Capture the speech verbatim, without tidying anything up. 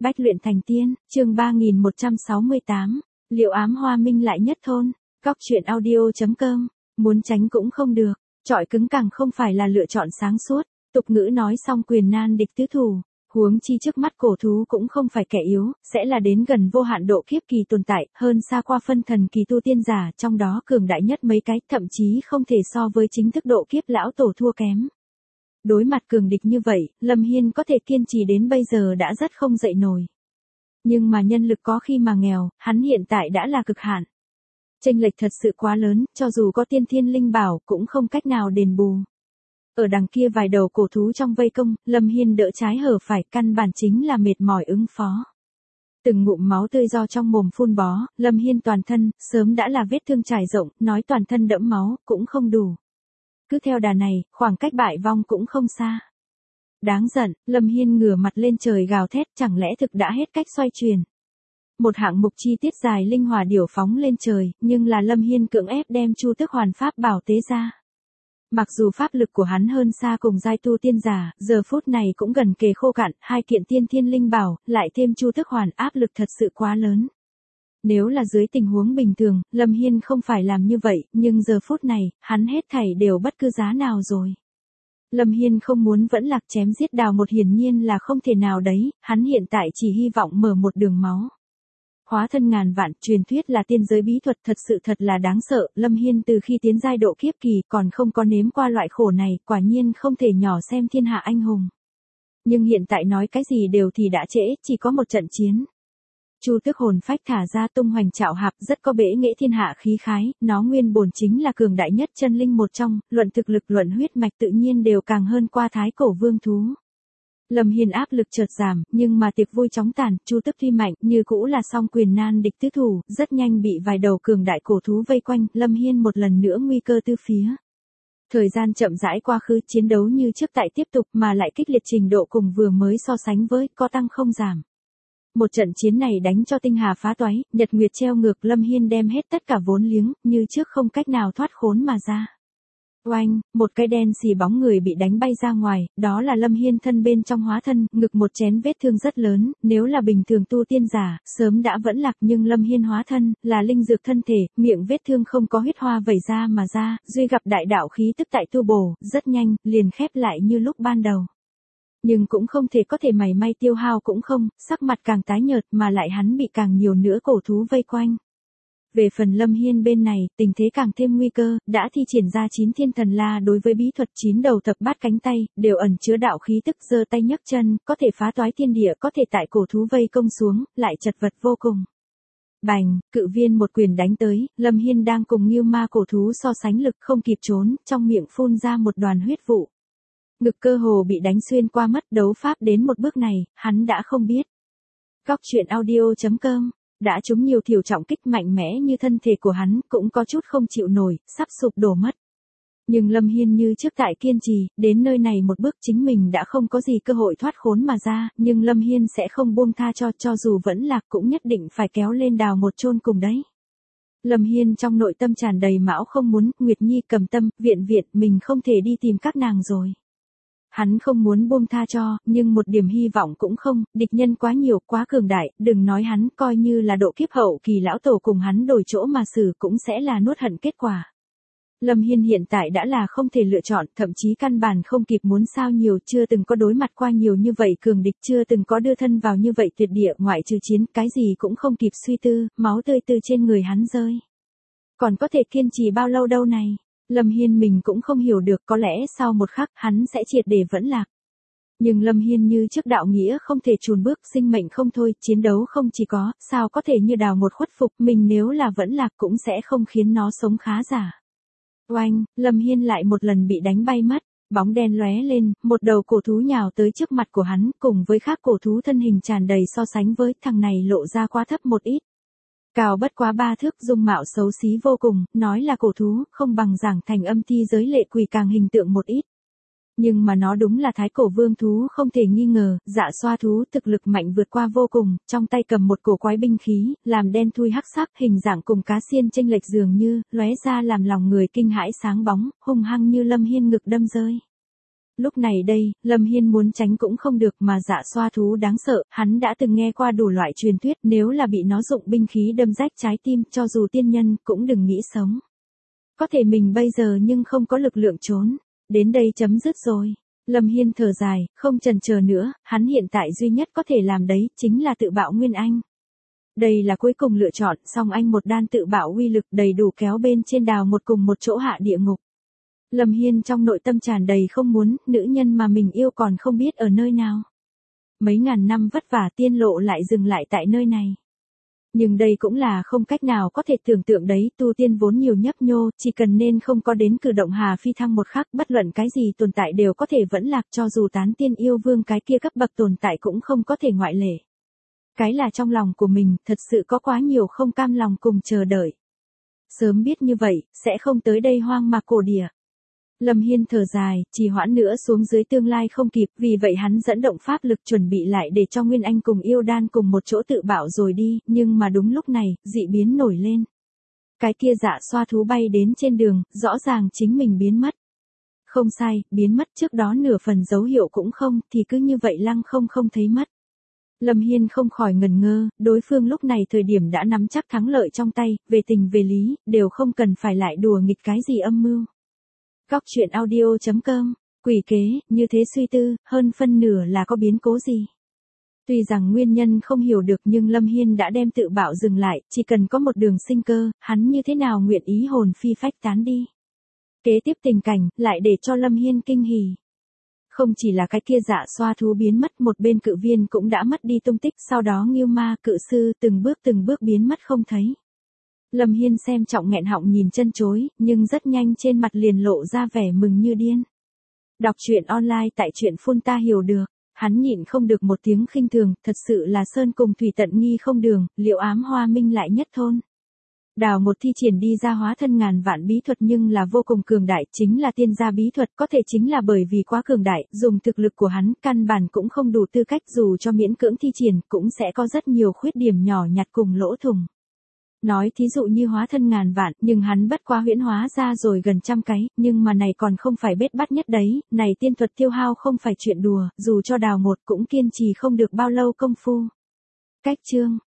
Bách luyện thành tiên, chương ba nghìn một trăm sáu mươi tám, liệu ám hoa minh lại nhất thôn, góc truyện audio chấm com, muốn tránh cũng không được, chọi cứng càng không phải là lựa chọn sáng suốt, tục ngữ nói xong quyền nan địch tứ thủ, huống chi trước mắt cổ thú cũng không phải kẻ yếu, sẽ là đến gần vô hạn độ kiếp kỳ tồn tại, hơn xa qua phân thần kỳ tu tiên giả, trong đó cường đại nhất mấy cái, thậm chí không thể so với chính thức độ kiếp lão tổ thua kém. Đối mặt cường địch như vậy, Lâm Hiên có thể kiên trì đến bây giờ đã rất không dậy nổi. Nhưng mà nhân lực có khi mà nghèo, hắn hiện tại đã là cực hạn. Chênh lệch thật sự quá lớn, cho dù có tiên thiên linh bảo cũng không cách nào đền bù. Ở đằng kia vài đầu cổ thú trong vây công, Lâm Hiên đỡ trái hở phải, căn bản chính là mệt mỏi ứng phó. Từng ngụm máu tươi do trong mồm phun bó, Lâm Hiên toàn thân, sớm đã là vết thương trải rộng, nói toàn thân đẫm máu, cũng không đủ. Cứ theo đà này, khoảng cách bại vong cũng không xa. Đáng giận, Lâm Hiên ngửa mặt lên trời gào thét, chẳng lẽ thực đã hết cách xoay chuyển. Một hạng mục chi tiết dài linh hỏa điểu phóng lên trời, nhưng là Lâm Hiên cưỡng ép đem Chu Tước Hoàn Pháp bảo tế ra. Mặc dù pháp lực của hắn hơn xa cùng giai tu tiên giả, giờ phút này cũng gần kề khô cạn, hai kiện tiên thiên linh bảo, lại thêm Chu Tước Hoàn, áp lực thật sự quá lớn. Nếu là dưới tình huống bình thường, Lâm Hiên không phải làm như vậy, nhưng giờ phút này, hắn hết thảy đều bất cứ giá nào rồi. Lâm Hiên không muốn vẫn lạc chém giết đào một hiển nhiên là không thể nào đấy, hắn hiện tại chỉ hy vọng mở một đường máu. Hóa thân ngàn vạn, truyền thuyết là tiên giới bí thuật, thật sự thật là đáng sợ, Lâm Hiên từ khi tiến giai độ kiếp kỳ còn không có nếm qua loại khổ này, quả nhiên không thể nhỏ xem thiên hạ anh hùng. Nhưng hiện tại nói cái gì đều thì đã trễ, chỉ có một trận chiến. Chu Tước hồn phách thả ra tung hoành trạo hạp, rất có bể nghệ thiên hạ khí khái, nó nguyên bổn chính là cường đại nhất chân linh một trong, luận thực lực luận huyết mạch tự nhiên đều càng hơn qua thái cổ vương thú. Lâm Hiên áp lực chợt giảm, nhưng mà tiệc vui chóng tàn, Chu Tước tuy mạnh, như cũ là song quyền nan địch tứ thủ, rất nhanh bị vài đầu cường đại cổ thú vây quanh, Lâm Hiên một lần nữa nguy cơ tư phía. Thời gian chậm rãi qua khứ, chiến đấu như trước tại tiếp tục mà lại kích liệt trình độ cùng vừa mới so sánh với, có tăng không giảm. Một trận chiến này đánh cho tinh hà phá toái, nhật nguyệt treo ngược, Lâm Hiên đem hết tất cả vốn liếng, như trước không cách nào thoát khốn mà ra. Oanh, một cái đen xì bóng người bị đánh bay ra ngoài, đó là Lâm Hiên thân bên trong hóa thân, ngực một chén vết thương rất lớn, nếu là bình thường tu tiên giả, sớm đã vẫn lạc, nhưng Lâm Hiên hóa thân, là linh dược thân thể, miệng vết thương không có huyết hoa vẩy ra mà ra, duy gặp đại đạo khí tức tại tu bổ, rất nhanh, liền khép lại như lúc ban đầu. Nhưng cũng không thể có thể mảy may tiêu hao cũng không, sắc mặt càng tái nhợt mà lại hắn bị càng nhiều nữa cổ thú vây quanh. Về phần Lâm Hiên bên này, tình thế càng thêm nguy cơ, đã thi triển ra chín thiên thần la đối với bí thuật chín đầu thập bát cánh tay, đều ẩn chứa đạo khí tức, giơ tay nhấc chân, có thể phá toái thiên địa, có thể tại cổ thú vây công xuống, lại chật vật vô cùng. Bành, cự viên một quyền đánh tới, Lâm Hiên đang cùng Ngưu Ma cổ thú so sánh lực không kịp trốn, trong miệng phun ra một đoàn huyết vụ. Ngực cơ hồ bị đánh xuyên qua mất, đấu pháp đến một bước này, hắn đã không biết. Góc truyện audio chấm com, đã trúng nhiều thiểu trọng kích mạnh mẽ như thân thể của hắn, cũng có chút không chịu nổi, sắp sụp đổ mất. Nhưng Lâm Hiên như trước tại kiên trì, đến nơi này một bước chính mình đã không có gì cơ hội thoát khốn mà ra, nhưng Lâm Hiên sẽ không buông tha cho, cho dù vẫn lạc cũng nhất định phải kéo lên đào một chôn cùng đấy. Lâm Hiên trong nội tâm tràn đầy mão không muốn, Nguyệt Nhi Cầm Tâm, Viện Viện, mình không thể đi tìm các nàng rồi. Hắn không muốn buông tha cho, nhưng một điểm hy vọng cũng không, địch nhân quá nhiều, quá cường đại, đừng nói hắn, coi như là độ kiếp hậu kỳ lão tổ cùng hắn đổi chỗ mà xử cũng sẽ là nuốt hận kết quả. Lâm Hiên hiện tại đã là không thể lựa chọn, thậm chí căn bản không kịp muốn sao nhiều, chưa từng có đối mặt qua nhiều như vậy cường địch, chưa từng có đưa thân vào như vậy tuyệt địa, ngoại trừ chiến, cái gì cũng không kịp suy tư, máu tươi từ trên người hắn rơi. Còn có thể kiên trì bao lâu đâu này? Lâm Hiên mình cũng không hiểu được, có lẽ sau một khắc hắn sẽ triệt để vẫn lạc. Nhưng Lâm Hiên như trước đạo nghĩa không thể chùn bước, sinh mệnh không thôi, chiến đấu không chỉ có, sao có thể như đào một khuất phục, mình nếu là vẫn lạc cũng sẽ không khiến nó sống khá giả. Oanh, Lâm Hiên lại một lần bị đánh bay mất, bóng đen lóe lên, một đầu cổ thú nhào tới trước mặt của hắn, cùng với khác cổ thú thân hình tràn đầy so sánh với, thằng này lộ ra quá thấp một ít. Cao bất quá ba thước, dung mạo xấu xí vô cùng, nói là cổ thú, không bằng giảng thành âm thi giới lệ quỷ càng hình tượng một ít. Nhưng mà nó đúng là thái cổ vương thú không thể nghi ngờ, dạ xoa thú thực lực mạnh vượt qua vô cùng, trong tay cầm một cổ quái binh khí, làm đen thui hắc sắc, hình dạng cùng cá xiên chênh lệch dường như, lóe ra làm lòng người kinh hãi sáng bóng, hung hăng như Lâm Hiên ngực đâm rơi. Lúc này đây, Lâm Hiên muốn tránh cũng không được mà dạ xoa thú đáng sợ, hắn đã từng nghe qua đủ loại truyền thuyết, nếu là bị nó dụng binh khí đâm rách trái tim, cho dù tiên nhân, cũng đừng nghĩ sống. Có thể mình bây giờ nhưng không có lực lượng trốn. Đến đây chấm dứt rồi. Lâm Hiên thở dài, không chần chờ nữa, hắn hiện tại duy nhất có thể làm đấy, chính là tự bạo Nguyên Anh. Đây là cuối cùng lựa chọn, song anh một đan tự bạo uy lực đầy đủ kéo bên trên đào một cùng một chỗ hạ địa ngục. Lâm Hiên trong nội tâm tràn đầy không muốn, nữ nhân mà mình yêu còn không biết ở nơi nào. Mấy ngàn năm vất vả tiên lộ lại dừng lại tại nơi này. Nhưng đây cũng là không cách nào có thể tưởng tượng đấy, tu tiên vốn nhiều nhấp nhô, chỉ cần nên không có đến cử động hà phi thăng một khắc, bất luận cái gì tồn tại đều có thể vẫn lạc, cho dù tán tiên yêu vương cái kia cấp bậc tồn tại cũng không có thể ngoại lệ. Cái là trong lòng của mình, thật sự có quá nhiều không cam lòng cùng chờ đợi. Sớm biết như vậy, sẽ không tới đây hoang mạc cổ địa. Lâm Hiên thở dài, trì hoãn nữa xuống dưới tương lai không kịp, vì vậy hắn dẫn động pháp lực chuẩn bị lại để cho Nguyên Anh cùng yêu đan cùng một chỗ tự bạo rồi đi, nhưng mà đúng lúc này, dị biến nổi lên. Cái kia dạ xoa thú bay đến trên đường, rõ ràng chính mình biến mất. Không sai, biến mất trước đó nửa phần dấu hiệu cũng không, thì cứ như vậy lăng không không thấy mất. Lâm Hiên không khỏi ngần ngơ, đối phương lúc này thời điểm đã nắm chắc thắng lợi trong tay, về tình về lý, đều không cần phải lại đùa nghịch cái gì âm mưu. Góc truyện audio chấm com, quỷ kế, như thế suy tư, hơn phân nửa là có biến cố gì. Tuy rằng nguyên nhân không hiểu được nhưng Lâm Hiên đã đem tự bạo dừng lại, chỉ cần có một đường sinh cơ, hắn như thế nào nguyện ý hồn phi phách tán đi. Kế tiếp tình cảnh, lại để cho Lâm Hiên kinh hỉ. Không chỉ là cái kia dạ xoa thú biến mất, một bên cự viên cũng đã mất đi tung tích, sau đó Ngưu Ma cự sư từng bước từng bước biến mất không thấy. Lâm Hiên xem trọng nghẹn họng nhìn chân chối, nhưng rất nhanh trên mặt liền lộ ra vẻ mừng như điên. Đọc truyện online tại truyện phun ta hiểu được, hắn nhịn không được một tiếng khinh thường, thật sự là sơn cùng thủy tận nghi không đường, liệu ám hoa minh lại nhất thôn. Đào một thi triển đi ra hóa thân ngàn vạn bí thuật nhưng là vô cùng cường đại, chính là tiên gia bí thuật, có thể chính là bởi vì quá cường đại, dùng thực lực của hắn, căn bản cũng không đủ tư cách, dù cho miễn cưỡng thi triển, cũng sẽ có rất nhiều khuyết điểm nhỏ nhặt cùng lỗ thủng. Nói thí dụ như hóa thân ngàn vạn, nhưng hắn bất quá huyễn hóa ra rồi gần trăm cái, nhưng mà này còn không phải bết bát nhất đấy, này tiên thuật tiêu hao không phải chuyện đùa, dù cho đào một cũng kiên trì không được bao lâu công phu. Cách chương